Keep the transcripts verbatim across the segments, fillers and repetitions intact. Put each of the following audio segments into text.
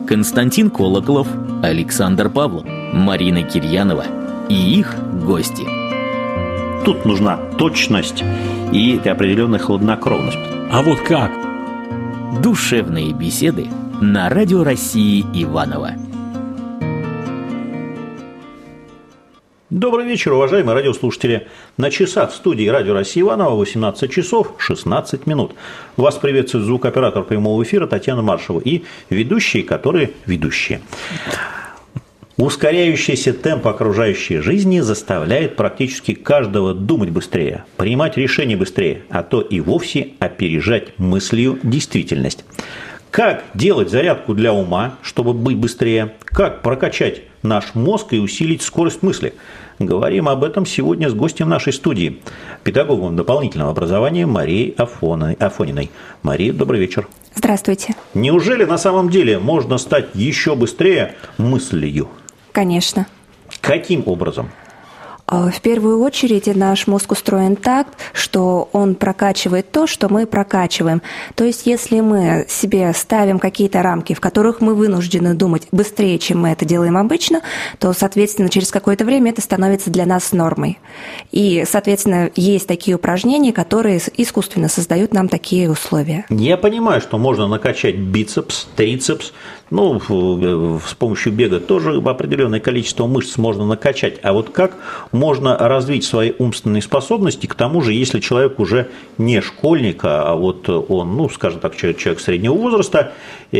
Константин Колоколов, Александр Павлов, Марина Кирьянова и их гости. Тут нужна точность и определенная хладнокровность. А вот как? Душевные беседы на Радио России Иваново. Добрый вечер, уважаемые радиослушатели. На часах в студии Радио России Иваново восемнадцать часов шестнадцать минут. Вас приветствует звукооператор прямого эфира Татьяна Маршева и ведущие, которые ведущие. Ускоряющийся темп окружающей жизни заставляет практически каждого думать быстрее, принимать решения быстрее, а то и вовсе опережать мыслью действительность. Как делать зарядку для ума, чтобы быть быстрее? Как прокачать наш мозг и усилить скорость мысли? Говорим об этом сегодня с гостем нашей студии, педагогом дополнительного образования Марией Афониной. Мария, добрый вечер. Здравствуйте. Неужели на самом деле можно стать еще быстрее мыслью? Конечно. Каким образом? В первую очередь наш мозг устроен так, что он прокачивает то, что мы прокачиваем. То есть если мы себе ставим какие-то рамки, в которых мы вынуждены думать быстрее, чем мы это делаем обычно, то, соответственно, через какое-то время это становится для нас нормой. И, соответственно, есть такие упражнения, которые искусственно создают нам такие условия. Я понимаю, что можно накачать бицепс, трицепс, ну, с помощью бега тоже определенное количество мышц можно накачать. А вот как можно развить свои умственные способности, к тому же, если человек уже не школьник, а вот он, ну, скажем так, человек, человек среднего возраста,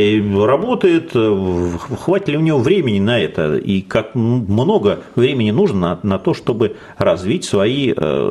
работает, хватит ли у него времени на это, и как много времени нужно на, на то, чтобы развить свои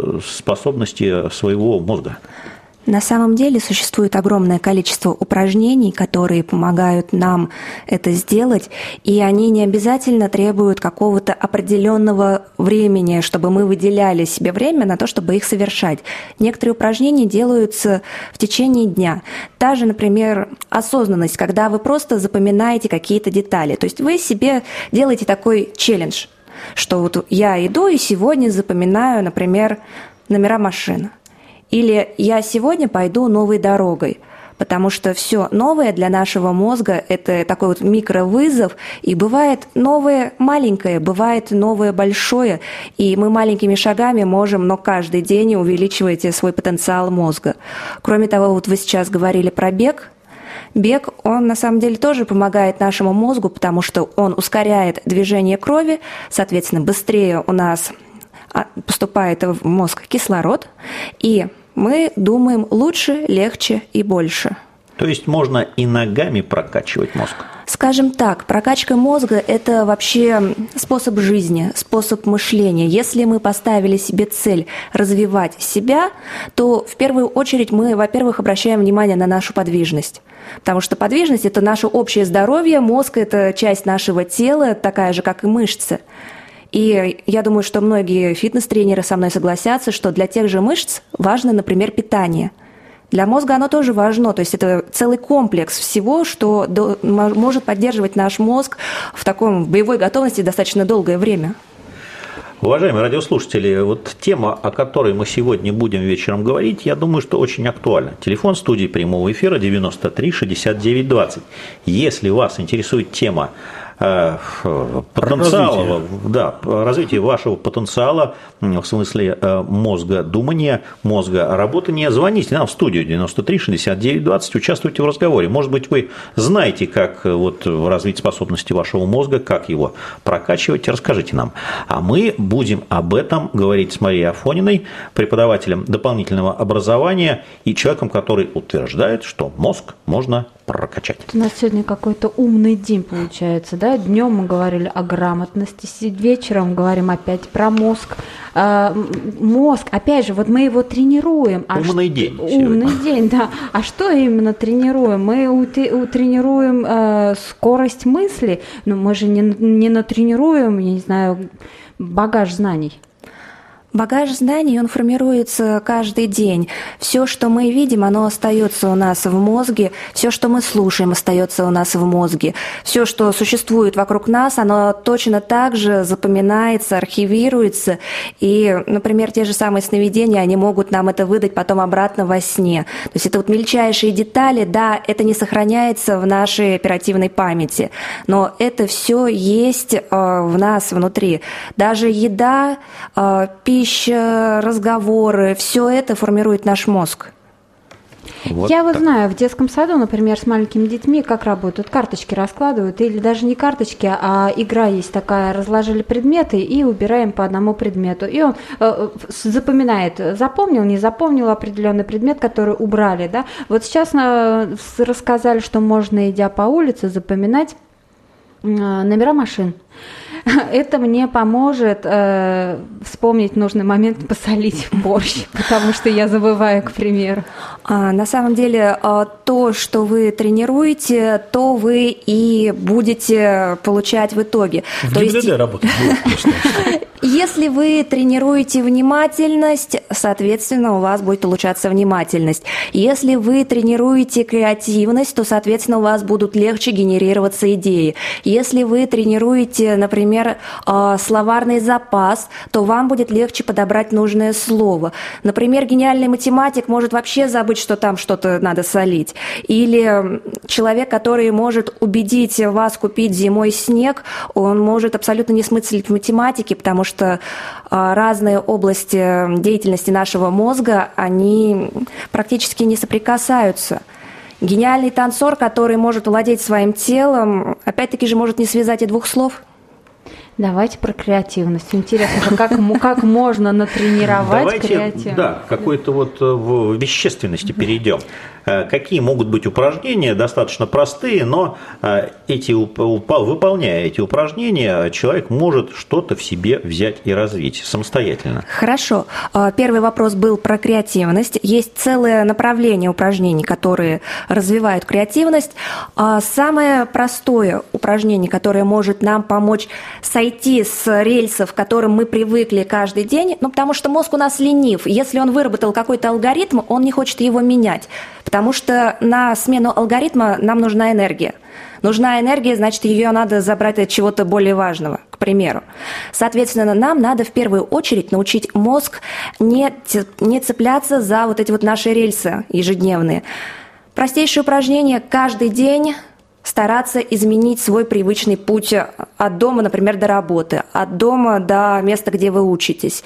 способности своего мозга? На самом деле существует огромное количество упражнений, которые помогают нам это сделать, и они не обязательно требуют какого-то определенного времени, чтобы мы выделяли себе время на то, чтобы их совершать. Некоторые упражнения делаются в течение дня. Та же, например, осознанность, когда вы просто запоминаете какие-то детали. То есть вы себе делаете такой челлендж, что вот я иду и сегодня запоминаю, например, номера машин. Или я сегодня пойду новой дорогой, потому что все новое для нашего мозга – это такой вот микровызов, и бывает новое маленькое, бывает новое большое, и мы маленькими шагами можем, но каждый день увеличивать свой потенциал мозга. Кроме того, вот вы сейчас говорили про бег. Бег, он на самом деле тоже помогает нашему мозгу, потому что он ускоряет движение крови, соответственно, быстрее у нас поступает в мозг кислород, и мы думаем лучше, легче и больше. То есть можно и ногами прокачивать мозг? Скажем так, прокачка мозга – это вообще способ жизни, способ мышления. Если мы поставили себе цель развивать себя, то в первую очередь мы, во-первых, обращаем внимание на нашу подвижность. Потому что подвижность – это наше общее здоровье, мозг – это часть нашего тела, такая же, как и мышцы. И я думаю, что многие фитнес-тренеры со мной согласятся, что для тех же мышц важно, например, питание. Для мозга оно тоже важно, то есть это целый комплекс всего, что до, может поддерживать наш мозг в таком в боевой готовности достаточно долгое время. Уважаемые радиослушатели, вот тема, о которой мы сегодня будем вечером говорить, я думаю, что очень актуальна. Телефон студии прямого эфира девяносто три шестьдесят девять двадцать. Если вас интересует тема потенциала, да, развитие вашего потенциала в смысле мозга думания, мозга работания, звоните нам в студию девяносто три шестьдесят девять двадцать, участвуйте в разговоре. Может быть, вы знаете, как вот развить способности вашего мозга, как его прокачивать, расскажите нам. А мы будем об этом говорить с Марией Афониной, преподавателем дополнительного образования и человеком, который утверждает, что мозг можно прокачать. У нас сегодня какой-то умный день получается, да? Днем мы говорили о грамотности, вечером говорим опять про мозг. А, мозг, опять же, вот мы его тренируем. А умный ш... день. Умный сегодня. День, да. А что именно тренируем? Мы тренируем э, скорость мысли, но мы же не, не натренируем, я не знаю, багаж знаний. Багаж знаний, он формируется каждый день. Все, что мы видим, оно остается у нас в мозге. Все, что мы слушаем, остается у нас в мозге. Все, что существует вокруг нас, оно точно так же запоминается, архивируется. И, например, те же самые сновидения, они могут нам это выдать потом обратно во сне. То есть это вот мельчайшие детали, да, это не сохраняется в нашей оперативной памяти, но это все есть э, в нас внутри. Даже еда, э, пища, разговоры, все это формирует наш мозг. Вот Я так. вот знаю, в детском саду, например, с маленькими детьми, как работают, карточки раскладывают, или даже не карточки, а игра есть такая, разложили предметы и убираем по одному предмету. И он э, запоминает, запомнил, не запомнил определенный предмет, который убрали. Да? Вот сейчас э, рассказали, что можно, идя по улице, запоминать э, номера машин. Это мне поможет э, вспомнить в нужный момент посолить борщ, потому что я забываю, к примеру. А, на самом деле, то, что вы тренируете, то вы и будете получать в итоге. В то ГИБДД есть, работать будет, конечно. Если вы тренируете внимательность, соответственно, у вас будет улучшаться внимательность. Если вы тренируете креативность, то, соответственно, у вас будут легче генерироваться идеи. Если вы тренируете, например, словарный запас, то вам будет легче подобрать нужное слово. Например, гениальный математик может вообще забыть, что там что-то надо солить. Или человек, который может убедить вас купить зимой снег, он может абсолютно не смыслить в математике, потому что разные области деятельности нашего мозга, они практически не соприкасаются. Гениальный танцор, который может владеть своим телом, опять-таки же может не связать и двух слов. Давайте про креативность. Интересно, как, как можно натренировать Давайте, креативность? Да, какой-то вот в вещественности перейдем. Какие могут быть упражнения, достаточно простые, но эти, выполняя эти упражнения, человек может что-то в себе взять и развить самостоятельно. Хорошо. Первый вопрос был про креативность. Есть целое направление упражнений, которые развивают креативность. Самое простое упражнение, которое может нам помочь сойти с рельсов, к которым мы привыкли каждый день, ну, потому что мозг у нас ленив. Если он выработал какой-то алгоритм, он не хочет его менять, потому что на смену алгоритма нам нужна энергия. Нужна энергия, значит, ее надо забрать от чего-то более важного, к примеру. Соответственно, нам надо в первую очередь научить мозг не, не цепляться за вот эти вот наши рельсы ежедневные. Простейшее упражнение каждый день – стараться изменить свой привычный путь от дома, например, до работы, от дома до места, где вы учитесь.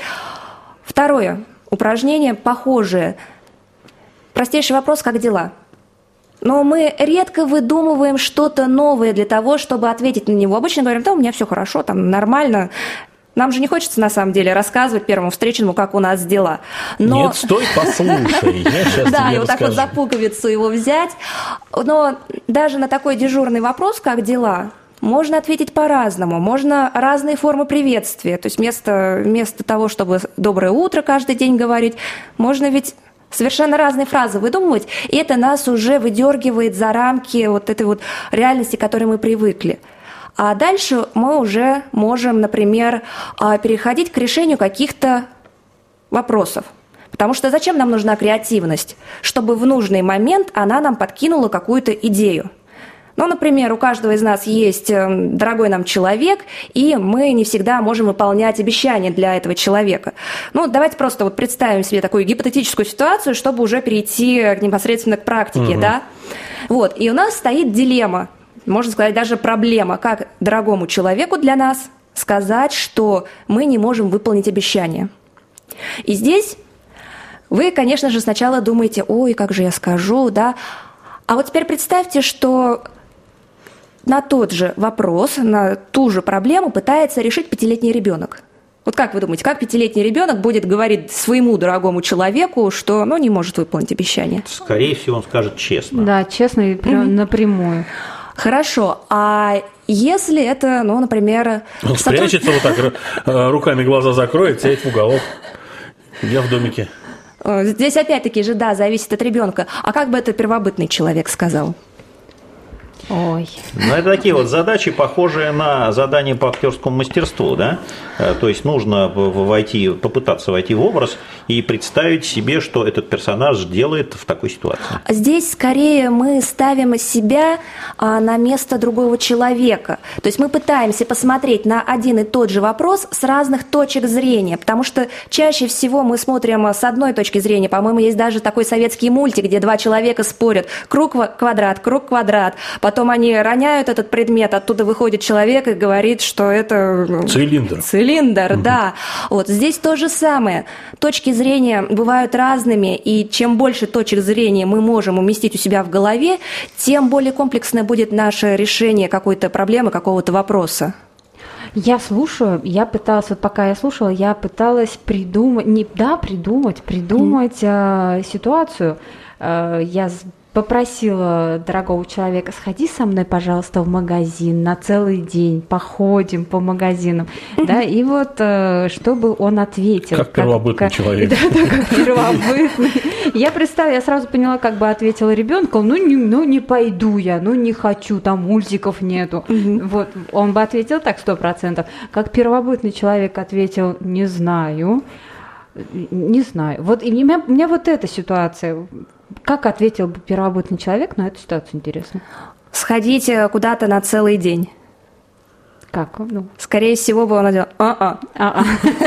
Второе упражнение похожее. Простейший вопрос: как дела? Но мы редко выдумываем что-то новое для того, чтобы ответить на него. Обычно говорим: да, у меня все хорошо, там нормально. Нам же не хочется, на самом деле, рассказывать первому встречному, как у нас дела. Но... Нет, стой, послушай, я сейчас Да, тебе и вот так вот за пуговицу его взять. Но даже на такой дежурный вопрос, как дела, можно ответить по-разному. Можно разные формы приветствия. То есть вместо, вместо того, чтобы «доброе утро» каждый день говорить, можно ведь совершенно разные фразы выдумывать, и это нас уже выдергивает за рамки вот этой вот реальности, к которой мы привыкли. А дальше мы уже можем, например, переходить к решению каких-то вопросов. Потому что зачем нам нужна креативность? Чтобы в нужный момент она нам подкинула какую-то идею. Ну, например, у каждого из нас есть дорогой нам человек, и мы не всегда можем выполнять обещания для этого человека. Ну, давайте просто вот представим себе такую гипотетическую ситуацию, чтобы уже перейти непосредственно к практике, угу. да? Вот, и у нас стоит дилемма. Можно сказать, даже проблема, как дорогому человеку для нас сказать, что мы не можем выполнить обещание. И здесь вы, конечно же, сначала думаете: ой, как же я скажу, да? А вот теперь представьте, что на тот же вопрос, на ту же проблему пытается решить пятилетний ребенок. Вот как вы думаете, как пятилетний ребенок будет говорить своему дорогому человеку, что ну, не может выполнить обещание? Скорее всего, он скажет честно. Да, честно и прям mm-hmm. напрямую. Хорошо, а если это, ну, например... Он сотруд... спрячется вот так, руками глаза закроет, сядет в уголок. Я в домике. Здесь опять-таки же, да, зависит от ребенка. А как бы это первобытный человек сказал? Ой. Ну, это такие вот задачи, похожие на задания по актерскому мастерству, да? То есть нужно войти, попытаться войти в образ и представить себе, что этот персонаж делает в такой ситуации. Здесь скорее мы ставим себя на место другого человека. То есть мы пытаемся посмотреть на один и тот же вопрос с разных точек зрения, потому что чаще всего мы смотрим с одной точки зрения. По-моему, есть даже такой советский мультик, где два человека спорят: круг, квадрат, круг, квадрат. Потом они роняют этот предмет, оттуда выходит человек и говорит, что это... Цилиндр. Цилиндр, угу. Да. Вот здесь то же самое. Точки зрения бывают разными, и чем больше точек зрения мы можем уместить у себя в голове, тем более комплексное будет наше решение какой-то проблемы, какого-то вопроса. Я слушаю, я пыталась, вот пока я слушала, я пыталась придумать, не, да, придумать, придумать mm. э, ситуацию. Э, я попросила дорогого человека: сходи со мной, пожалуйста, в магазин на целый день, походим по магазинам, да, и вот чтобы он ответил. Как первобытный как, человек. Да, да, как первобытный. Я представила, я сразу поняла, как бы ответила ребенку: ну не, ну не пойду я, ну не хочу, там мультиков нету. Вот, он бы ответил так сто процентов. Как первобытный человек ответил: не знаю, не знаю. Вот и у меня, у меня вот эта ситуация. Как ответил бы первобытный человек на эту ситуацию, интересно? Сходите куда-то на целый день. Как? Ну. Скорее всего, бы он ответил: а-а. А-а.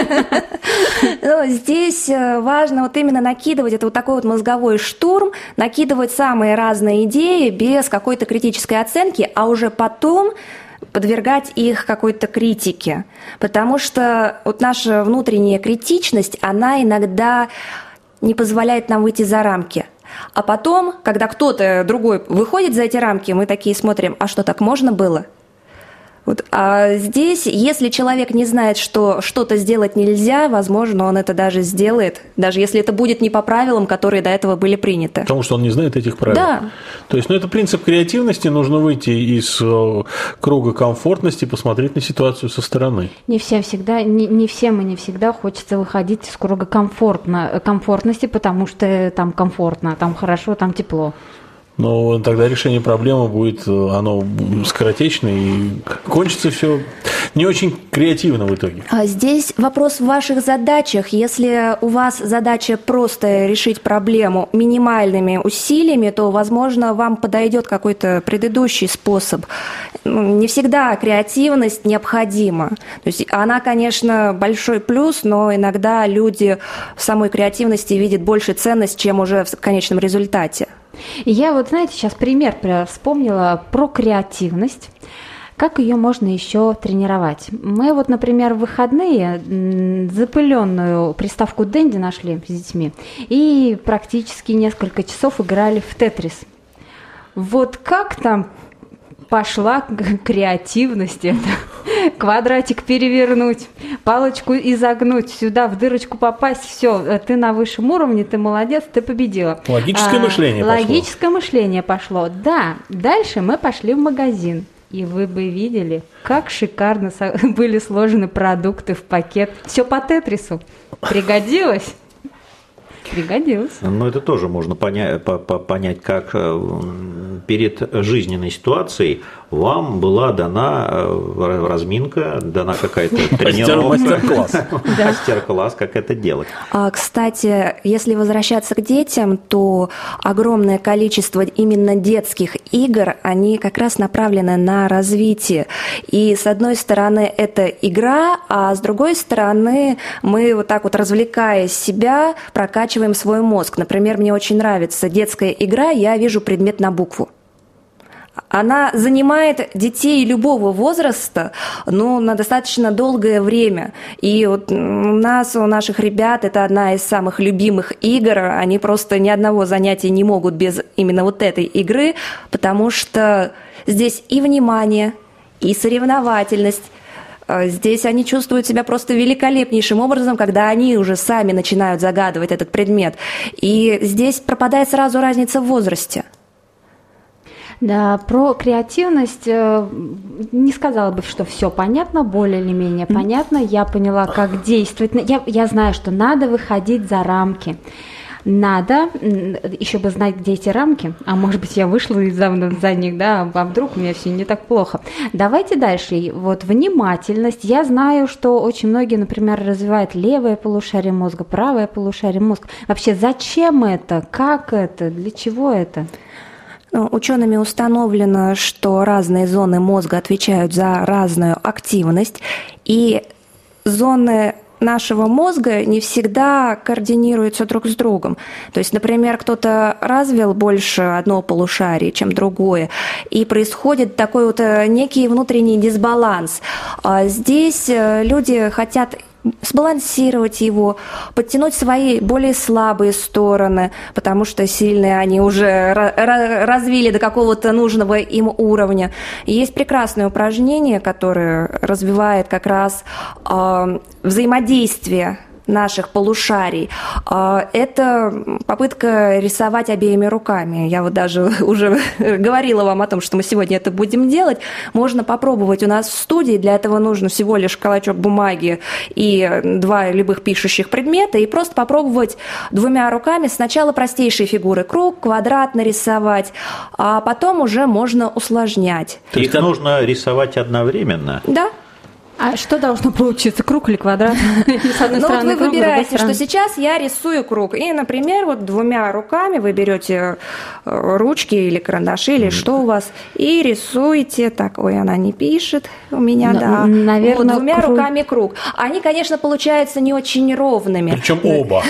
Здесь важно вот именно накидывать, это вот такой вот мозговой штурм, накидывать самые разные идеи без какой-то критической оценки, а уже потом подвергать их какой-то критике. Потому что вот наша внутренняя критичность, она иногда не позволяет нам выйти за рамки. А потом, когда кто-то другой выходит за эти рамки, мы такие смотрим: а что, так можно было? Вот. А здесь, если человек не знает, что что-то сделать нельзя, возможно, он это даже сделает, даже если это будет не по правилам, которые до этого были приняты. Потому что он не знает этих правил. Да. То есть, ну, это принцип креативности, нужно выйти из круга комфортности, посмотреть на ситуацию со стороны. Не всем всегда, не, не всем и не всегда хочется выходить из круга комфортно, комфортности, потому что там комфортно, там хорошо, там тепло. Но тогда решение проблемы будет, оно скоротечное, и кончится все не очень креативно в итоге. Здесь вопрос в ваших задачах. Если у вас задача просто решить проблему минимальными усилиями, то, возможно, вам подойдет какой-то предыдущий способ. Не всегда креативность необходима. То есть она, конечно, большой плюс, но иногда люди в самой креативности видят больше ценность, чем уже в конечном результате. Я вот, знаете, сейчас пример вспомнила про креативность. Как ее можно еще тренировать? Мы вот, например, в выходные запыленную приставку Денди нашли с детьми и практически несколько часов играли в Тетрис. Вот как там пошла креативность это. Квадратик перевернуть, палочку изогнуть, сюда в дырочку попасть, все, ты на высшем уровне, ты молодец, ты победила. Логическое а, мышление пошло. Логическое мышление пошло, да. Дальше мы пошли в магазин, и вы бы видели, как шикарно были сложены продукты в пакет. Все по Тетрису. Пригодилось? Пригодилось. Но это тоже можно понять, понять, как перед жизненной ситуацией вам была дана разминка, дана какая-то тренировка, мастер-класс, мастер-класс, как это делать. Кстати, если возвращаться к детям, то огромное количество именно детских игр, они как раз направлены на развитие. И с одной стороны это игра, а с другой стороны мы вот так вот, развлекая себя, прокачиваем свой мозг. Например, мне очень нравится детская игра «Я вижу предмет на букву». Она занимает детей любого возраста, но на достаточно долгое время. И вот у нас, у наших ребят, это одна из самых любимых игр. Они просто ни одного занятия не могут без именно вот этой игры, потому что здесь и внимание, и соревновательность. Здесь они чувствуют себя просто великолепнейшим образом, когда они уже сами начинают загадывать этот предмет. И здесь пропадает сразу разница в возрасте. Да, про креативность не сказала бы, что все понятно, более или менее понятно. Я поняла, как действовать. Я, я знаю, что надо выходить за рамки. надо еще бы знать, где эти рамки, а может быть, я вышла недавно за них, да, а вдруг у меня все не так плохо. Давайте дальше. Вот внимательность. Я знаю, что очень многие, например, развивают левое полушарие мозга, правое полушарие мозга. Вообще, зачем это? Как это? Для чего это? Учеными установлено, что разные зоны мозга отвечают за разную активность, и зоны нашего мозга не всегда координируются друг с другом. То есть, например, кто-то развил больше одно полушарие, чем другое, и происходит такой вот некий внутренний дисбаланс. Здесь люди хотят сбалансировать его, подтянуть свои более слабые стороны, потому что сильные они уже развили до какого-то нужного им уровня. И есть прекрасное упражнение, которое развивает как раз э, взаимодействие наших полушарий. Это попытка рисовать обеими руками. Я вот даже уже говорила вам о том, что мы сегодня это будем делать. Можно попробовать у нас в студии. Для этого нужно всего лишь клочок бумаги и два любых пишущих предмета. И просто попробовать двумя руками сначала простейшие фигуры. Круг, квадрат нарисовать, а потом уже можно усложнять. Их нужно рисовать одновременно? Да. А что должно получиться, круг или квадрат? Ну вот вы выбираете, что сейчас я рисую круг. И, например, вот двумя руками вы берете ручки или карандаши, или что у вас, и рисуете. Так, ой, она не пишет у меня, да. Наверное, вот, двумя руками круг. Они, конечно, получаются не очень ровными. Причем оба.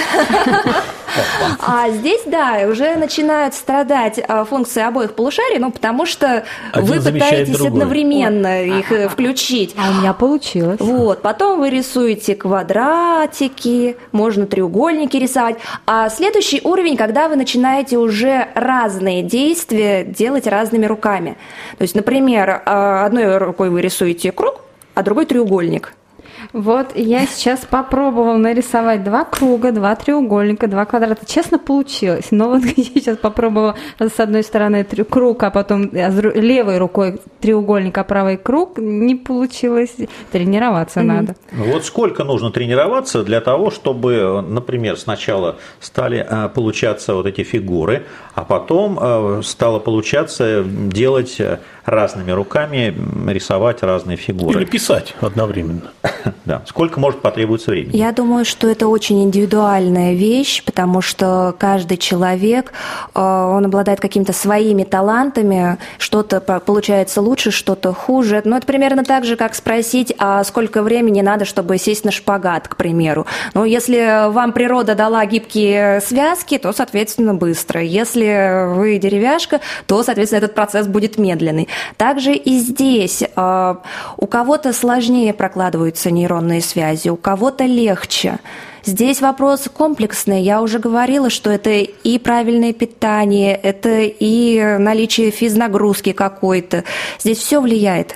А здесь, да, уже начинают страдать функции обоих полушарий, ну, потому что вы пытаетесь одновременно их включить. А у меня получилось. Вот, потом вы рисуете квадратики, можно треугольники рисовать. А следующий уровень, когда вы начинаете уже разные действия делать разными руками. То есть, например, одной рукой вы рисуете круг, а другой треугольник. Вот я сейчас попробовала нарисовать два круга, два треугольника, два квадрата. Честно, получилось. Но вот я сейчас попробовала с одной стороны круг, а потом левой рукой треугольник, а правой круг. Не получилось. Тренироваться mm-hmm. надо. Вот сколько нужно тренироваться для того, чтобы, например, сначала стали получаться вот эти фигуры, а потом стало получаться делать разными руками, рисовать разные фигуры. Или писать одновременно. Да. Сколько может потребоваться времени? Я думаю, что это очень индивидуальная вещь, потому что каждый человек, он обладает какими-то своими талантами, что-то получается лучше, что-то хуже. Но это примерно так же, как спросить, а сколько времени надо, чтобы сесть на шпагат, к примеру. Ну, если вам природа дала гибкие связки, то, соответственно, быстро. Если вы деревяшка, то, соответственно, этот процесс будет медленный. Также и здесь у кого-то сложнее прокладываются нейронные связи, у кого-то легче. Здесь вопрос комплексный. Я уже говорила, что это и правильное питание, это и наличие физнагрузки какой-то. Здесь все влияет.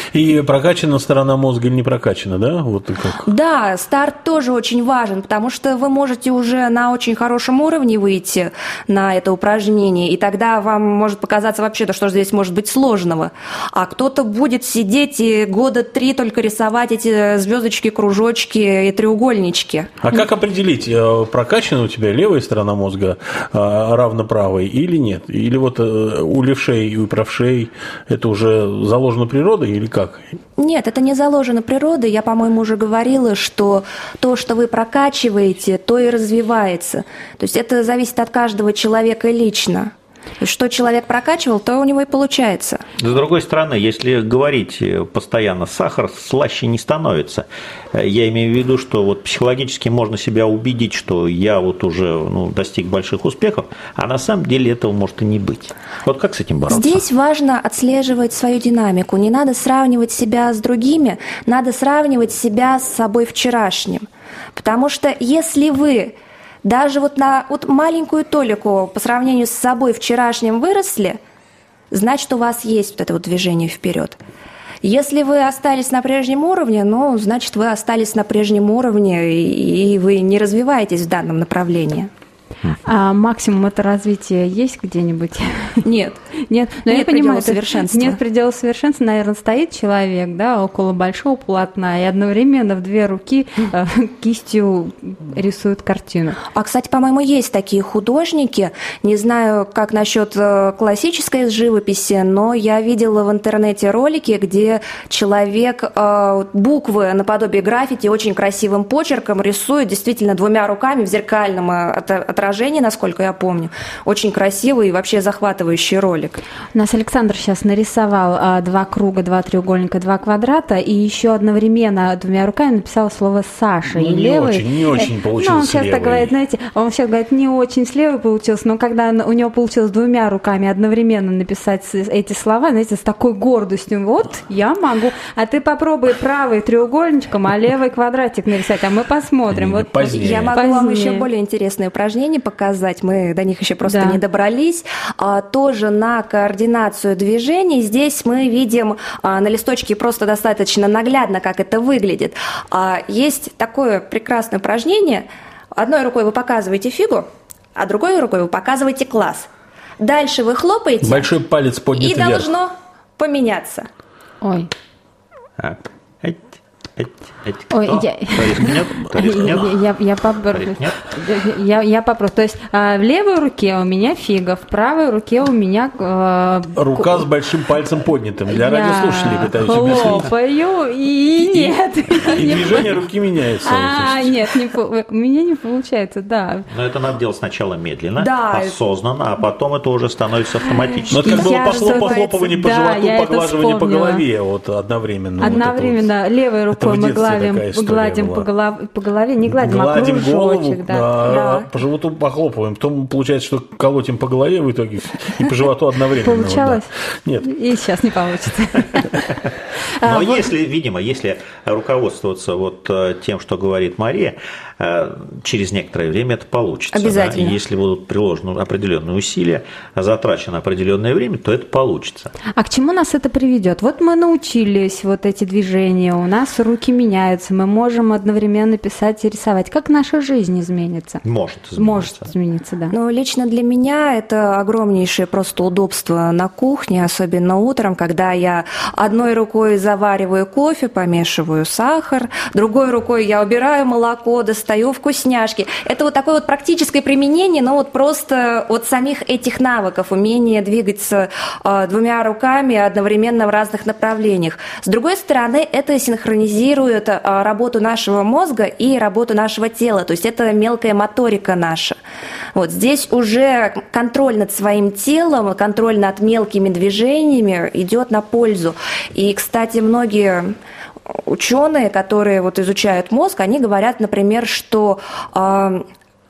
И прокачана сторона мозга или не прокачана, да? Вот и как. Да, старт тоже очень важен, потому что вы можете уже на очень хорошем уровне выйти на это упражнение, и тогда вам может показаться вообще-то, что здесь может быть сложного. А кто-то будет сидеть и года три только рисовать эти звездочки, кружочки и треугольнички. А как определить, прокачана у тебя левая сторона мозга равно правой или нет? Или вот у левшей и у правшей это уже заложено природой? Или как? Нет, это не заложено природой. Я, по-моему, уже говорила, что то, что вы прокачиваете, то и развивается. То есть это зависит от каждого человека лично. Что человек прокачивал, то у него и получается. С другой стороны, если говорить постоянно, сахар слаще не становится. Я имею в виду, что вот психологически можно себя убедить, что я вот уже ну, достиг больших успехов, а на самом деле этого может и не быть. Вот как с этим бороться? Здесь важно отслеживать свою динамику. Не надо сравнивать себя с другими, надо сравнивать себя с собой вчерашним. Потому что если вы даже вот на вот маленькую толику по сравнению с собой вчерашним выросли, значит, у вас есть вот это вот движение вперед. Если вы остались на прежнем уровне, ну, значит, вы остались на прежнем уровне, и вы не развиваетесь в данном направлении. А максимум это развитие есть где-нибудь? Нет. Нет, но нет я понимаю, совершенства. Нет предела совершенства. Наверное, стоит человек, да, около большого полотна и одновременно в две руки э, кистью рисует картину. А, кстати, по-моему, есть такие художники. Не знаю, как насчет классической живописи, но я видела в интернете ролики, где человек э, буквы наподобие граффити очень красивым почерком рисует действительно двумя руками в зеркальном отражении, насколько я помню. Очень красивый и вообще захватывающий ролик. У нас Александр сейчас нарисовал а, два круга, два треугольника, два квадрата, и еще одновременно двумя руками написал слово «Саша». Ну, и не левый, очень, не очень получилось. Ну, он сейчас левый. так говорит, знаете, он сейчас говорит, не очень с левой получилось, но когда у него получилось двумя руками одновременно написать эти слова, знаете, с такой гордостью, вот, я могу, а ты попробуй правый треугольничком, а левый квадратик нарисовать, а мы посмотрим. Вот, позднее. Я могу позднее. вам еще более интересные упражнения показать, мы до них еще просто Да. не добрались. А, тоже на координацию движений. Здесь мы видим а, на листочке просто достаточно наглядно, как это выглядит. А, есть такое прекрасное упражнение. Одной рукой вы показываете фигу, а другой рукой вы показываете класс. Дальше вы хлопаете. Большой палец поднят и вверх. должно поменяться. Ой. Так. Эть, эть, эть. Ой, Кто? я- Кто рискнет? Кто рискнет? Я, я, попробую. Рискнет? Я, я попробую. То есть а, в левой руке у меня фига, в правой руке у меня... а, Рука с большим пальцем поднятым. Для я радиослушателей пытаюсь объяснить. хлопаю, и нет. И движение руки меняется. А, нет, не по- у меня не получается, да. Но это надо делать сначала медленно, Да. осознанно, а потом это уже становится автоматически. Но это как было Я похлоп- же- похлопывание по да, животу, я это поглаживание по вспомнила. голове вот одновременно. Вот Одновременно это вот. левой Это рукой в мы детстве гладим, такая история гладим была. по, голов- по голове, не гладим, Гладим а голову, кружочек, да. а Да. по животу похлопываем. Потом получается, что колотим по голове в итоге и по животу одновременно. вот, Получалось? да. Нет. И сейчас не получится. Но А, вот- если, видимо, если руководствоваться вот э, тем, что говорит Мария, э, через некоторое время это получится. Обязательно. Да? И если будут приложены определенные усилия, затрачено определенное время, то это получится. А к чему нас это приведет? Вот мы научились вот эти движения, у нас руки меняются, мы можем одновременно писать и рисовать. Как наша жизнь изменится? Может измениться. Может измениться, да. Ну, лично для меня это огромнейшее просто удобство на кухне, особенно утром, когда я одной рукой завариваю кофе, помешиваю сахар, другой рукой я убираю молоко, достаю вкусняшки. Это вот такое вот практическое применение, но вот просто от самих этих навыков, умение двигаться э, двумя руками одновременно в разных направлениях. С другой стороны, это синхронизирует э, работу нашего мозга и работу нашего тела, то есть это мелкая моторика наша. Вот здесь уже контроль над своим телом, контроль над мелкими движениями идет на пользу. И, кстати, многие ученые, которые вот изучают мозг, они говорят, например, что э,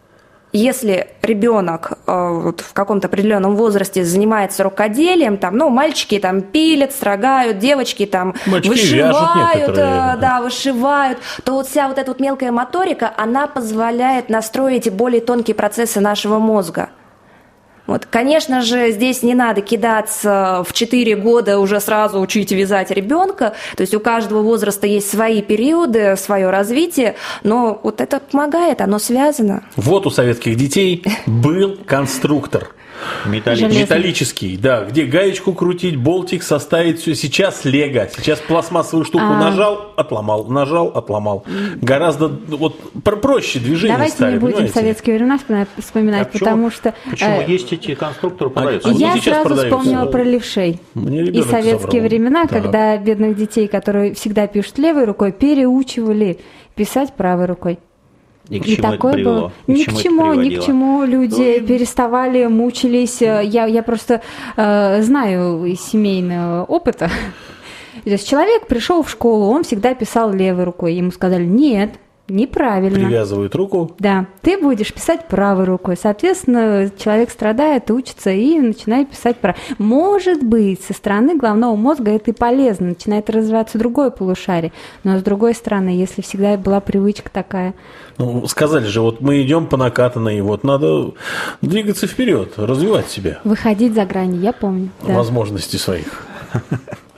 если ребенок э, вот в каком-то определенном возрасте занимается рукоделием, там, ну, мальчики там пилят, строгают, девочки там Мальчики вышивают, вяжут некоторые, э, да. да, вышивают, то вот вся вот эта вот мелкая моторика, она позволяет настроить более тонкие процессы нашего мозга. Вот, конечно же, здесь не надо кидаться в четыре года уже сразу учить вязать ребенка. То есть у каждого возраста есть свои периоды, свое развитие, но вот это помогает, оно связано. Вот у советских детей был конструктор. Металлический. Металлический, да, где гаечку крутить, болтик составить, все. Сейчас лего, сейчас пластмассовую штуку А. нажал, отломал, нажал, отломал. Гораздо вот про- проще движение Давайте стали, не будем понимаете? советские времена вспоминать, вспоминать, А почему- потому что... Почему э, есть эти конструкторы продаются? а вот Я сейчас сразу продаются. вспомнила про левшей. Мне И ребенок советские забрал. времена, Так. когда бедных детей, которые всегда пишут левой рукой, переучивали писать правой рукой. И к И чему это такое привело? было. И Ни чему к это чему, ни приводило? к чему люди переставали, мучились. Я, я просто э, знаю из семейного опыта. То есть человек пришел в школу, он всегда писал левой рукой. Ему сказали, нет, неправильно. Привязывают руку. Да, ты будешь писать правой рукой. Соответственно, человек страдает, учится и начинает писать правой. Может быть, со стороны головного мозга это и полезно, начинает развиваться другое полушарие. Но с другой стороны, если всегда была привычка такая... Ну, сказали же, вот мы идем по накатанной, вот надо двигаться вперед, развивать себя, Выходить за грани, я помню. Да. возможности своих.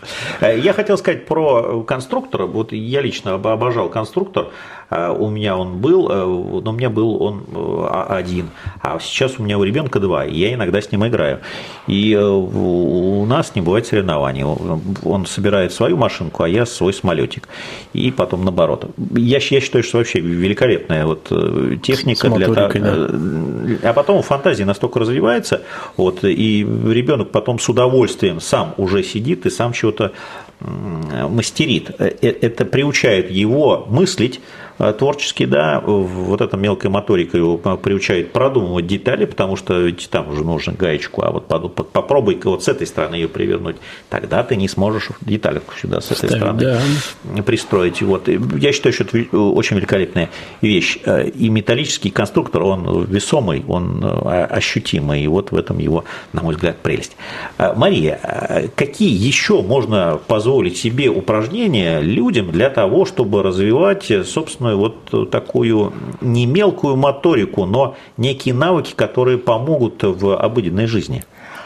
Я хотел сказать про конструктора. Вот я лично обожал конструктор. У меня он был, но у меня был он один. А сейчас у меня у ребенка два. И я иногда с ним играю. И у нас не бывает соревнований. Он собирает свою машинку, а я свой самолетик. И потом наоборот. Я, я считаю, что вообще великолепная вот техника для того. Да. А потом фантазия настолько развивается, вот, и ребенок потом с удовольствием сам уже сидит и сам чего-то мастерит. Это приучает его мыслить творчески, да, вот эта мелкая моторика его приучает продумывать детали, потому что ведь там уже нужно гаечку, а вот попробуй-ка вот с этой стороны ее привернуть, тогда ты не сможешь детальку сюда с этой Ставить, стороны да. пристроить. Вот. Я считаю, что это очень великолепная вещь. И металлический конструктор, он весомый, он ощутимый, и вот в этом его, на мой взгляд, прелесть. Мария, какие еще можно позволить себе упражнения людям для того, чтобы развивать, собственно, вот такую не мелкую моторику, но некие навыки, которые помогут в обыденной жизни?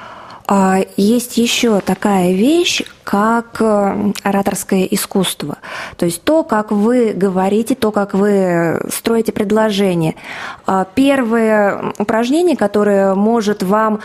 Есть еще такая вещь, как ораторское искусство. То есть то, как вы говорите, то, как вы строите предложение. Первое упражнение, которое может вам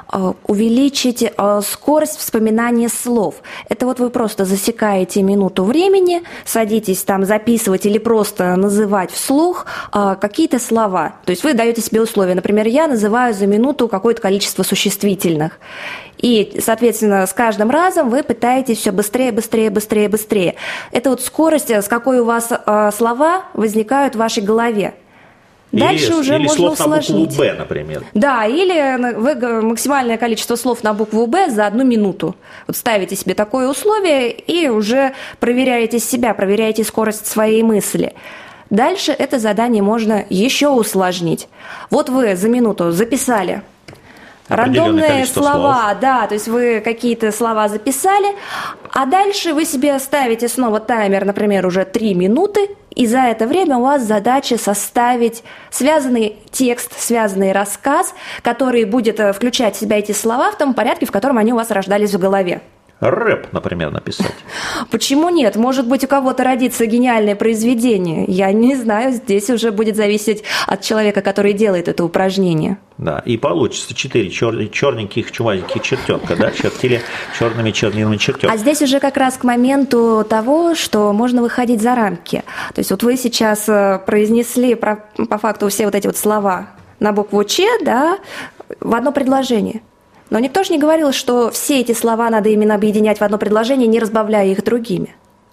увеличить скорость вспоминания слов. Это вот вы просто засекаете минуту времени, садитесь там записывать или просто называть вслух какие-то слова. То есть вы даете себе условия. Например, я называю за минуту какое-то количество существительных. И, соответственно, с каждым разом вы пытаетесь все быстрее, быстрее, быстрее, быстрее. Это вот скорость, с какой у вас слова возникают в вашей голове. Дальше или, уже или можно слов усложнить. На букву «Б», например. Да, или вы максимальное количество слов на букву «Б» за одну минуту. Вот ставите себе такое условие и уже проверяете себя, проверяете скорость своей мысли. Дальше это задание можно еще усложнить. Вот вы за минуту записали рандомные слова, слов. Да, то есть вы какие-то слова записали, а дальше вы себе ставите снова таймер, например, уже три минуты, и за это время у вас задача составить связанный текст, связанный рассказ, который будет включать в себя эти слова в том порядке, в котором они у вас рождались в голове. Рэп, например, написать. Почему нет? Может быть, у кого-то родится гениальное произведение. Я не знаю, здесь уже будет зависеть от человека, который делает это упражнение. Да, и получится четыре чер... черненьких, чумазеньких чертенка, да, чертили черными чернильными чертенками. А здесь уже как раз к моменту того, что можно выходить за рамки. То есть вот вы сейчас произнесли про, по факту все вот эти вот слова на букву «Ч», да, в одно предложение. Но никто же не говорил, что все эти слова надо именно объединять в одно предложение, не разбавляя их другими.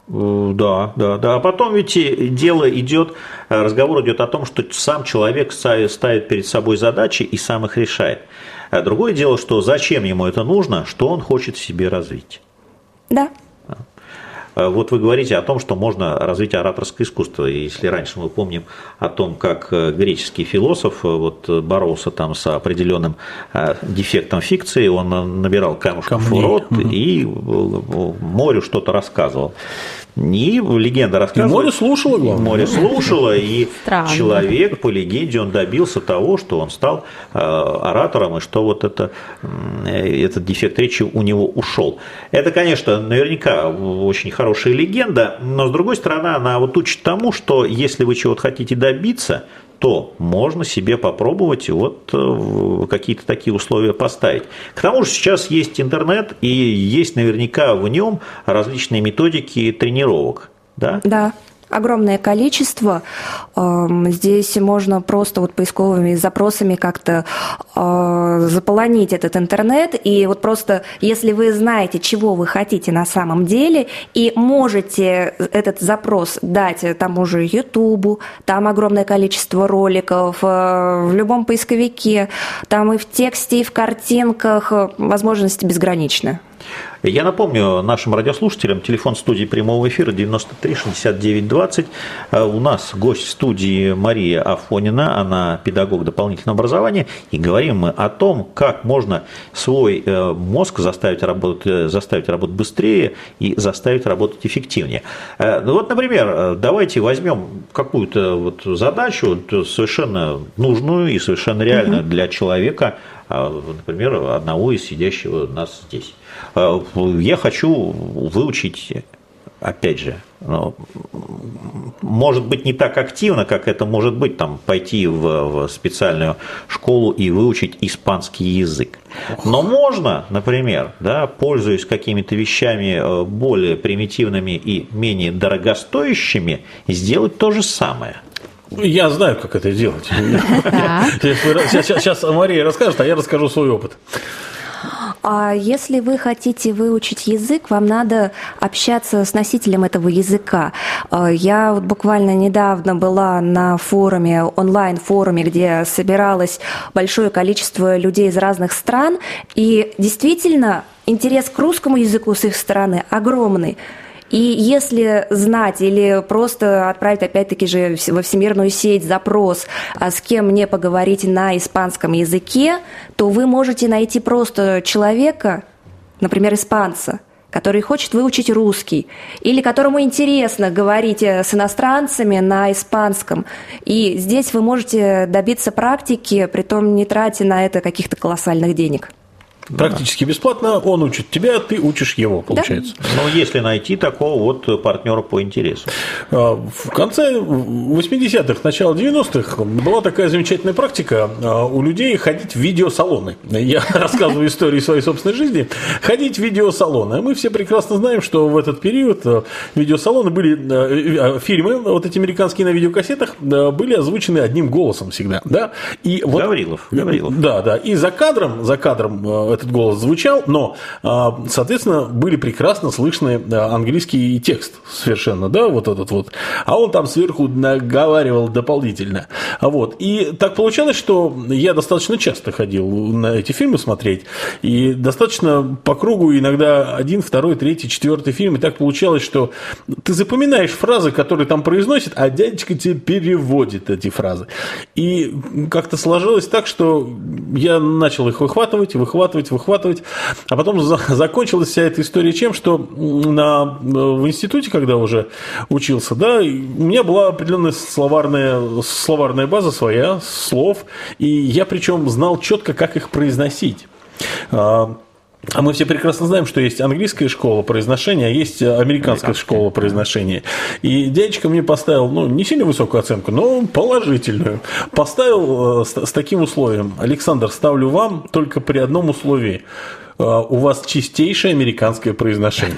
Да, да, да. А потом ведь дело идет, разговор идет о том, что сам человек ставит перед собой задачи и сам их решает. А другое дело, что зачем ему это нужно, что он хочет в себе развить. Да. Вот вы говорите о том, что можно развить ораторское искусство. Если раньше мы помним о том, как греческий философ вот боролся там с определенным дефектом фикции, он набирал камушков в рот угу. и морю что-то рассказывал. И легенда рассказывает. И море слушало, главное. Море слушало, и Странно. Человек, по легенде, он добился того, что он стал оратором, и что вот это, этот дефект речи у него ушел. Это, конечно, наверняка очень хорошая легенда, но, с другой стороны, она вот учит тому, что если вы чего-то хотите добиться, то можно себе попробовать вот какие-то такие условия поставить. К тому же сейчас есть интернет, и есть наверняка в нем различные методики тренировок. Да? Да. Огромное количество. Здесь можно просто вот поисковыми запросами как-то заполонить этот интернет. И вот просто, если вы знаете, чего вы хотите на самом деле, и можете этот запрос дать тому же Ютубу, там огромное количество роликов, в любом поисковике, там и в тексте, и в картинках, возможности безграничны. Я напомню нашим радиослушателям, телефон студии прямого эфира девяносто три шестьдесят девять двадцать. У нас гость студии Мария Афонина, она педагог дополнительного образования, и говорим мы о том, как можно свой мозг заставить работать, заставить работать быстрее и заставить работать эффективнее. Вот, например, давайте возьмем какую-то вот задачу совершенно нужную и совершенно реальную угу. для человека, например, одного из сидящего нас здесь. Я хочу выучить, опять же, может быть, не так активно, как это может быть, там, пойти в специальную школу и выучить испанский язык. Но можно, например, да, пользуясь какими-то вещами более примитивными и менее дорогостоящими, сделать то же самое. Я знаю, как это делать. Сейчас Мария расскажет, а я расскажу свой опыт. А если вы хотите выучить язык, вам надо общаться с носителем этого языка. Я вот буквально недавно была на форуме, онлайн-форуме, где собиралось большое количество людей из разных стран, и действительно интерес к русскому языку с их стороны огромный. И если знать или просто отправить, опять-таки же, во всемирную сеть запрос, а с кем мне поговорить на испанском языке, то вы можете найти просто человека, например, испанца, который хочет выучить русский, или которому интересно говорить с иностранцами на испанском. И здесь вы можете добиться практики, притом не тратя на это каких-то колоссальных денег. Практически бесплатно, он учит тебя, ты учишь его, получается. Да? Ну, если найти такого вот партнера по интересу. В конце восьмидесятых, начало девяностых была такая замечательная практика у людей ходить в видеосалоны. Я рассказываю историю своей собственной жизни. Ходить в видеосалоны. Мы все прекрасно знаем, что в этот период видеосалоны были, фильмы, вот эти американские на видеокассетах, были озвучены одним голосом всегда. Да? И вот, Гаврилов. Гаврилов. Да, да. И за кадром, за кадром этот голос звучал, но, соответственно, были прекрасно слышны английский текст совершенно, да, вот этот вот, а он там сверху наговаривал дополнительно. Вот. И так получалось, что я достаточно часто ходил на эти фильмы смотреть, и достаточно по кругу иногда один, второй, третий, четвертый фильм, и так получалось, что ты запоминаешь фразы, которые там произносят, а дядечка тебе переводит эти фразы. И как-то сложилось так, что я начал их выхватывать, выхватывать, выхватывать, а потом закончилась вся эта история чем, что на, в институте, когда уже учился, да, у меня была определенная словарная, словарная база своя, слов, и я причем знал четко, как их произносить. А мы все прекрасно знаем, что есть английская школа произношения, а есть американская школа произношения. И дядечка мне поставил, ну, не сильно высокую оценку, но положительную. Поставил с, с таким условием: Александр, ставлю вам только при одном условии. У вас чистейшее американское произношение.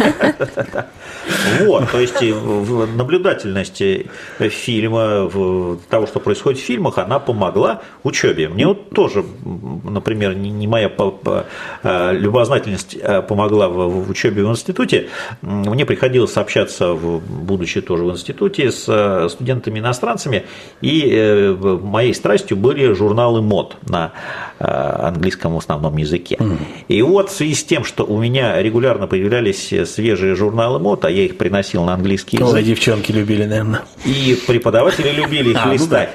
Вот, то есть наблюдательность фильма, того, что происходит в фильмах, она помогла учебе. Мне вот тоже, например, не моя любознательность помогла в учебе в институте. Мне приходилось общаться, будучи тоже в институте, с студентами-иностранцами, и моей страстью были журналы мод на английском в основном языке. И вот в связи с тем, что у меня регулярно появлялись свежие журналы мод, а я их приносил на английский язык. Ой, девчонки любили, наверное. И преподаватели любили их листать.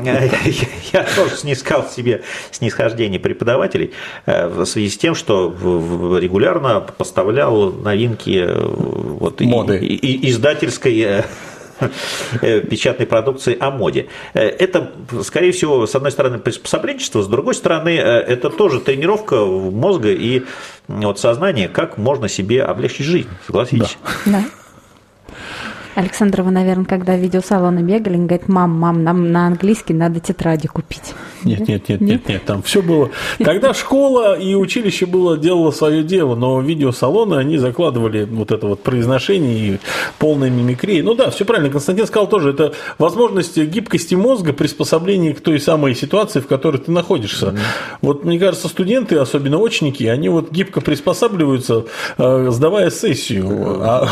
Я тоже снискал себе снисхождение преподавателей в связи с тем, что регулярно поставлял новинки вот, моды. И, и, издательской печатной продукции о моде. Это, скорее всего, с одной стороны, приспособленчество, с другой стороны, это тоже тренировка мозга и вот сознания, как можно себе облегчить жизнь, согласитесь? Да. Александра, вы, наверное, когда в видеосалоны бегали, говорит: мам, мам, нам на английский надо тетради купить. Нет, нет, нет, нет, нет, там все было. Тогда школа и училище было, делало свое дело, но видеосалоны, они закладывали вот это вот произношение и полная мимикрия. Ну да, все правильно, Константин сказал тоже, это возможность гибкости мозга, приспособления к той самой ситуации, в которой ты находишься. Mm-hmm. Вот, мне кажется, студенты, особенно очники, они вот гибко приспосабливаются, сдавая сессию. А...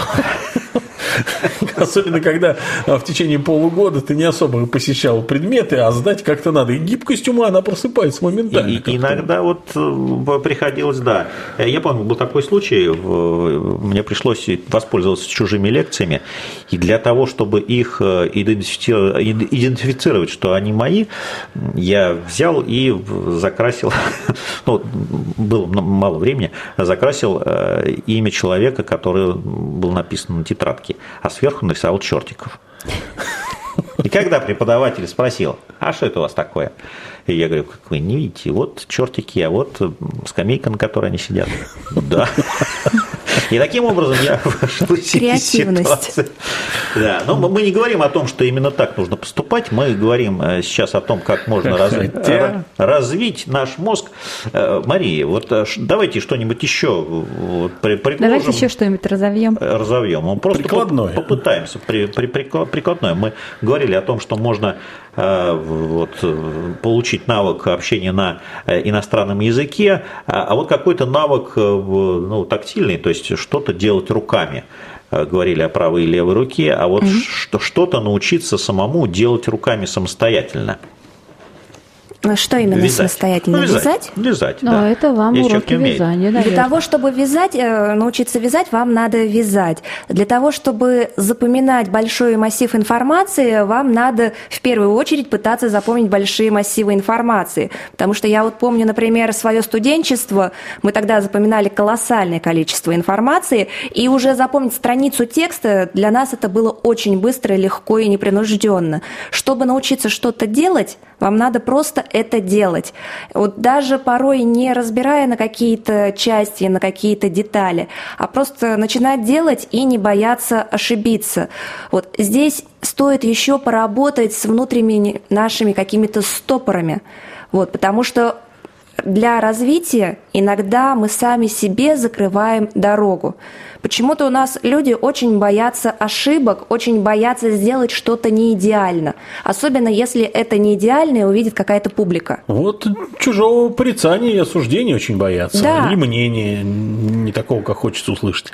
Особенно, когда в течение полугода ты не особо посещал предметы, а сдать как-то надо. И гибкость ума, она просыпается моментально. И, иногда вот приходилось, да. Я помню, был такой случай, мне пришлось воспользоваться чужими лекциями, и для того, чтобы их идентифицировать, что они мои, я взял и закрасил, ну, было мало времени, закрасил имя человека, который был написан на тетрадке, а сверху нарисовал чертиков. И когда преподаватель спросил, а что это у вас такое? И я говорю, как вы не видите, вот чертики, а вот скамейка, на которой они сидят. Да. И таким образом я вышел из ситуации. Да, но мы не говорим о том, что именно так нужно поступать, мы говорим сейчас о том, как можно развить, развить наш мозг. Мария, вот давайте что-нибудь еще предложим. Давайте еще что-нибудь разовьем. Разовьем. Мы просто прикладное. Попытаемся. При, при, прикладное. Мы говорили о том, что можно вот, получить навык общения на иностранном языке, а вот какой-то навык, ну, тактильный, то есть что-то делать руками. Говорили о правой и левой руке, а вот mm-hmm. что-то научиться самому делать руками самостоятельно. Что именно вязать. Самостоятельно? Ну, вязать? Вязать? Вязать, Но да. это вам Есть уроки вязания, да. Для того, чтобы вязать, научиться вязать, вам надо вязать. Для того, чтобы запоминать большой массив информации, вам надо в первую очередь пытаться запомнить большие массивы информации. Потому что я вот помню, например, свое студенчество, мы тогда запоминали колоссальное количество информации, и уже запомнить страницу текста для нас это было очень быстро, легко и непринужденно. Чтобы научиться что-то делать, вам надо просто это делать. Вот даже порой не разбирая на какие-то части, на какие-то детали, а просто начинать делать и не бояться ошибиться. Вот здесь стоит еще поработать с внутренними нашими какими-то стопорами. Вот, потому что для развития иногда мы сами себе закрываем дорогу. Почему-то у нас люди очень боятся ошибок, очень боятся сделать что-то не идеально. Особенно если это не идеально и увидит какая-то публика. Вот чужого порицания и осуждения очень боятся. Да. Или мнения не такого, как хочется услышать.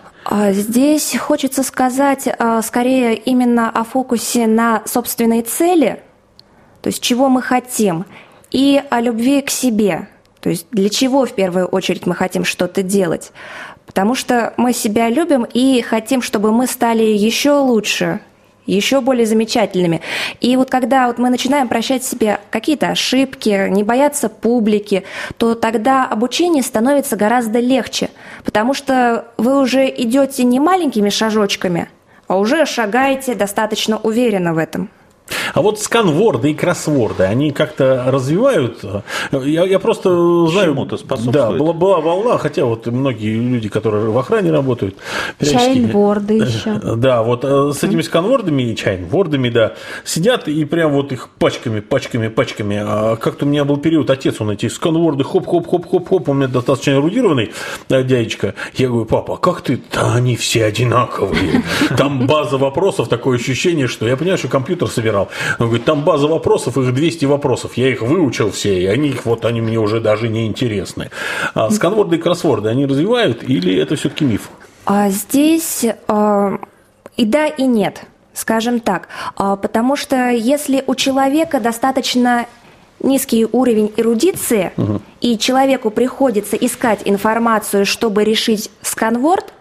Здесь хочется сказать скорее именно о фокусе на собственной цели, то есть чего мы хотим, и о любви к себе. То есть для чего в первую очередь мы хотим что-то делать. Потому что мы себя любим и хотим, чтобы мы стали еще лучше, еще более замечательными. И вот когда вот мы начинаем прощать себе какие-то ошибки, не бояться публики, то тогда обучение становится гораздо легче, потому что вы уже идете не маленькими шажочками, а уже шагаете достаточно уверенно в этом. А вот сканворды и кроссворды, они как-то развивают? Я, я просто знаю, чему-то способствует. Да, была, была волна, хотя вот многие люди, которые в охране работают, чайнворды еще. Да, вот с этими сканвордами и чайнвордами, да, сидят и прям вот их пачками, пачками, пачками. А как-то у меня был период, отец, он эти сканворды, хоп-хоп-хоп-хоп-хоп, он у меня достаточно эрудированный дядечка. Я говорю, папа, как ты? Да они все одинаковые. Там база вопросов, такое ощущение, что я понимаю, что компьютер собирал. Он говорит, там база вопросов, их двести вопросов. Я их выучил все, и они, их, вот, они мне уже даже не интересны. А сканворды и кроссворды, они развивают или это все-таки миф? А здесь э, и да, и нет, скажем так. А, потому что если у человека достаточно низкий уровень эрудиции, угу. и человеку приходится искать информацию, чтобы решить сканворд,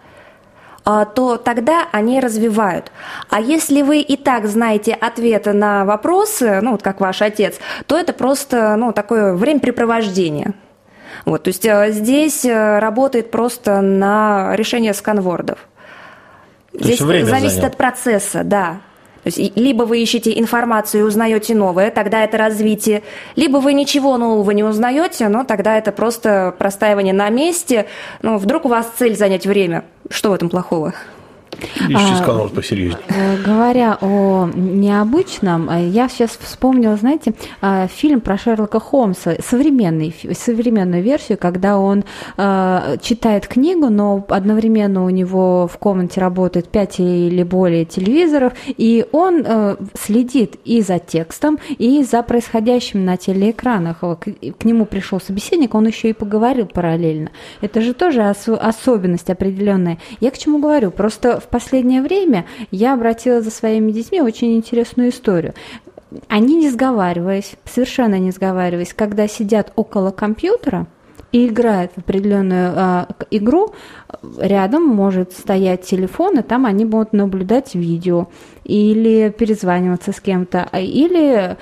то тогда они развивают. А если вы и так знаете ответы на вопросы, ну, вот как ваш отец, то это просто, ну, такое времяпрепровождение. Вот, то есть здесь работает просто на решение сканвордов. Здесь зависит занял. От процесса, да. То есть либо вы ищете информацию и узнаете новое, тогда это развитие, либо вы ничего нового не узнаете, но тогда это просто простаивание на месте. Ну, вдруг у вас цель занять время. Что в этом плохого? Ищите сканворд посерьезнее. Говоря о необычном, я сейчас вспомнила, знаете, фильм про Шерлока Холмса, современный, современную версию, когда он читает книгу, но одновременно у него в комнате работает пять или более телевизоров, и он следит и за текстом, и за происходящим на телеэкранах. К нему пришел собеседник, он еще и поговорил параллельно. Это же тоже особенность определенная. Я к чему говорю? Просто в последнее время я обратила за своими детьми очень интересную историю. Они, не сговариваясь, совершенно не сговариваясь, когда сидят около компьютера и играют в определенную э, игру, рядом может стоять телефон, и там они будут наблюдать видео или перезваниваться с кем-то, или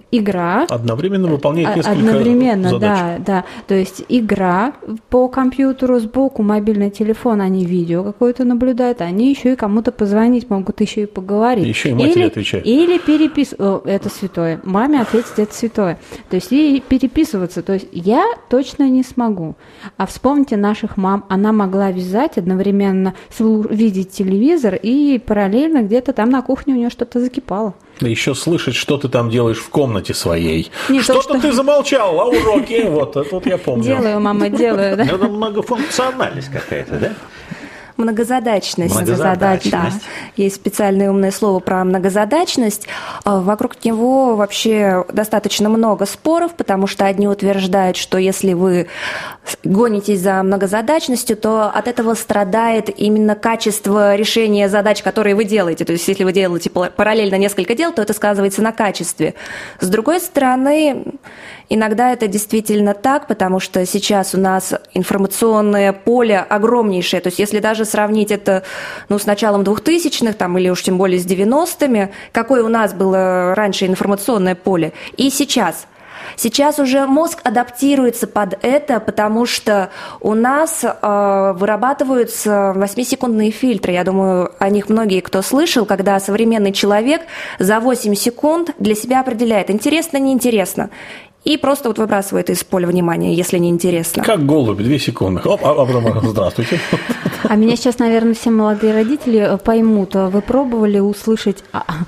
игра. Одновременно выполняет несколько Одновременно, задач. да, да. То есть игра по компьютеру, сбоку мобильный телефон, они видео какое-то наблюдают, они еще и кому-то позвонить могут, еще и поговорить. Еще и матери или, отвечать. Или переписываться. Это святое. Маме ответить, это святое. То есть и переписываться. То есть я точно не смогу. А вспомните наших мам. Она могла вязать, одновременно видеть телевизор и параллельно где-то там на кухне у нее что-то закипало. Еще слышать, что ты там делаешь в комнате своей. Не Что-то то, что... ты замолчал, а уроки, вот, это вот я помню. Делаю, мама, делаю, да. Это многофункциональность какая-то, да? Многозадачность. Многозадачность. Да. Есть специальное умное слово про многозадачность. Вокруг него вообще достаточно много споров, потому что одни утверждают, что если вы гонитесь за многозадачностью, то от этого страдает именно качество решения задач, которые вы делаете. То есть если вы делаете параллельно несколько дел, то это сказывается на качестве. С другой стороны, иногда это действительно так, потому что сейчас у нас информационное поле огромнейшее. То есть если даже сравнить это ну, с началом двухтысячных, там, или уж тем более с девяностыми, какое у нас было раньше информационное поле, и сейчас. Сейчас уже мозг адаптируется под это, потому что у нас э, вырабатываются восьмисекундные фильтры. Я думаю, о них многие кто слышал, когда современный человек за восемь секунд для себя определяет, интересно, неинтересно. И просто вот выбрасывает из поля внимания, если неинтересно. Как голубь, две секунды. Оп, а потом здравствуйте. А меня сейчас, наверное, все молодые родители поймут. Вы пробовали услышать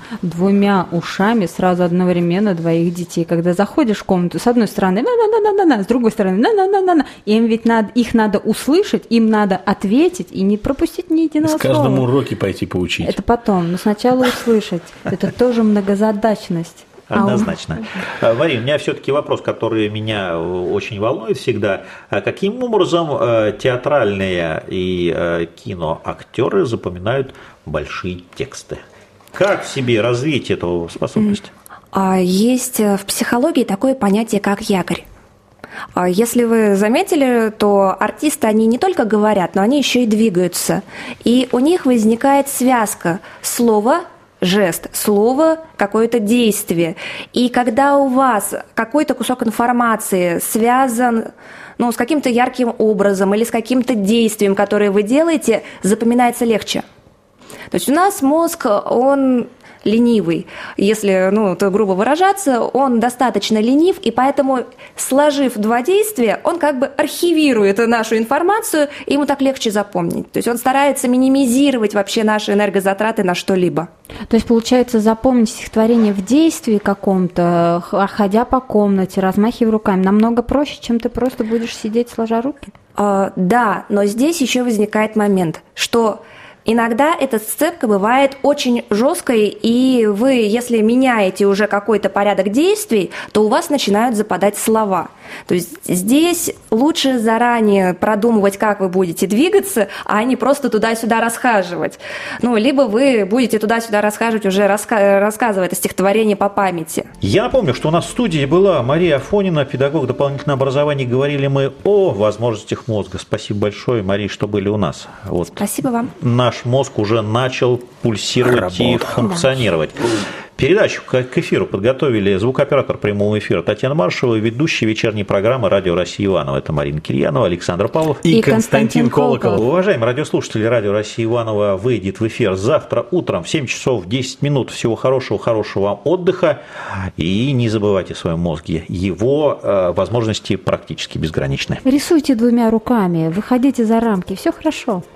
двумя ушами сразу одновременно двоих детей, когда заходишь в комнату, с одной стороны на-на-на-на-на, с другой стороны на-на-на-на-на. Им ведь надо, их надо услышать, им надо ответить и не пропустить ни единого слова. С каждым уроке пойти поучить. Это потом, но сначала услышать. Это тоже многозадачность. Однозначно. А, Марина, у меня все-таки вопрос, который меня очень волнует всегда. Каким образом театральные и киноактеры запоминают большие тексты? Как в себе развить эту способность? Есть в психологии такое понятие, как якорь. Если вы заметили, то артисты, они не только говорят, но они еще и двигаются. И у них возникает связка слова, жест, слово, какое-то действие. И когда у вас какой-то кусок информации связан ну, с каким-то ярким образом или с каким-то действием, которое вы делаете, запоминается легче. То есть у нас мозг, он ленивый. Если, ну, то грубо выражаться, он достаточно ленив, и поэтому, сложив два действия, он как бы архивирует нашу информацию, и ему так легче запомнить. То есть он старается минимизировать вообще наши энергозатраты на что-либо. То есть, получается, запомнить стихотворение в действии каком-то, ходя по комнате, размахивая руками, намного проще, чем ты просто будешь сидеть сложа руки? А, да, но здесь еще возникает момент, что иногда эта сцепка бывает очень жесткой, и вы, если меняете уже какой-то порядок действий, то у вас начинают западать слова. То есть здесь лучше заранее продумывать, как вы будете двигаться, а не просто туда-сюда расхаживать. Ну, либо вы будете туда-сюда расхаживать, уже раска- рассказывая это стихотворение по памяти. Я напомню, что у нас в студии была Мария Афонина, педагог дополнительного образования. Говорили мы о возможностях мозга. Спасибо большое, Мария, что были у нас. Вот. Спасибо вам. Наш мозг уже начал пульсировать Работа. и функционировать. Да. Передачу к эфиру подготовили звукооператор прямого эфира Татьяна Маршева, ведущий вечерней программы «Радио России» Иваново. Это Марина Кирьянова, Александр Павлов и, и Константин Колоколов. Уважаемые радиослушатели, «Радио России» Иваново выйдет в эфир завтра утром в семь часов десять минут. Всего хорошего, хорошего вам отдыха. И не забывайте о своем мозге. Его э, возможности практически безграничны. Рисуйте двумя руками, выходите за рамки. Все хорошо.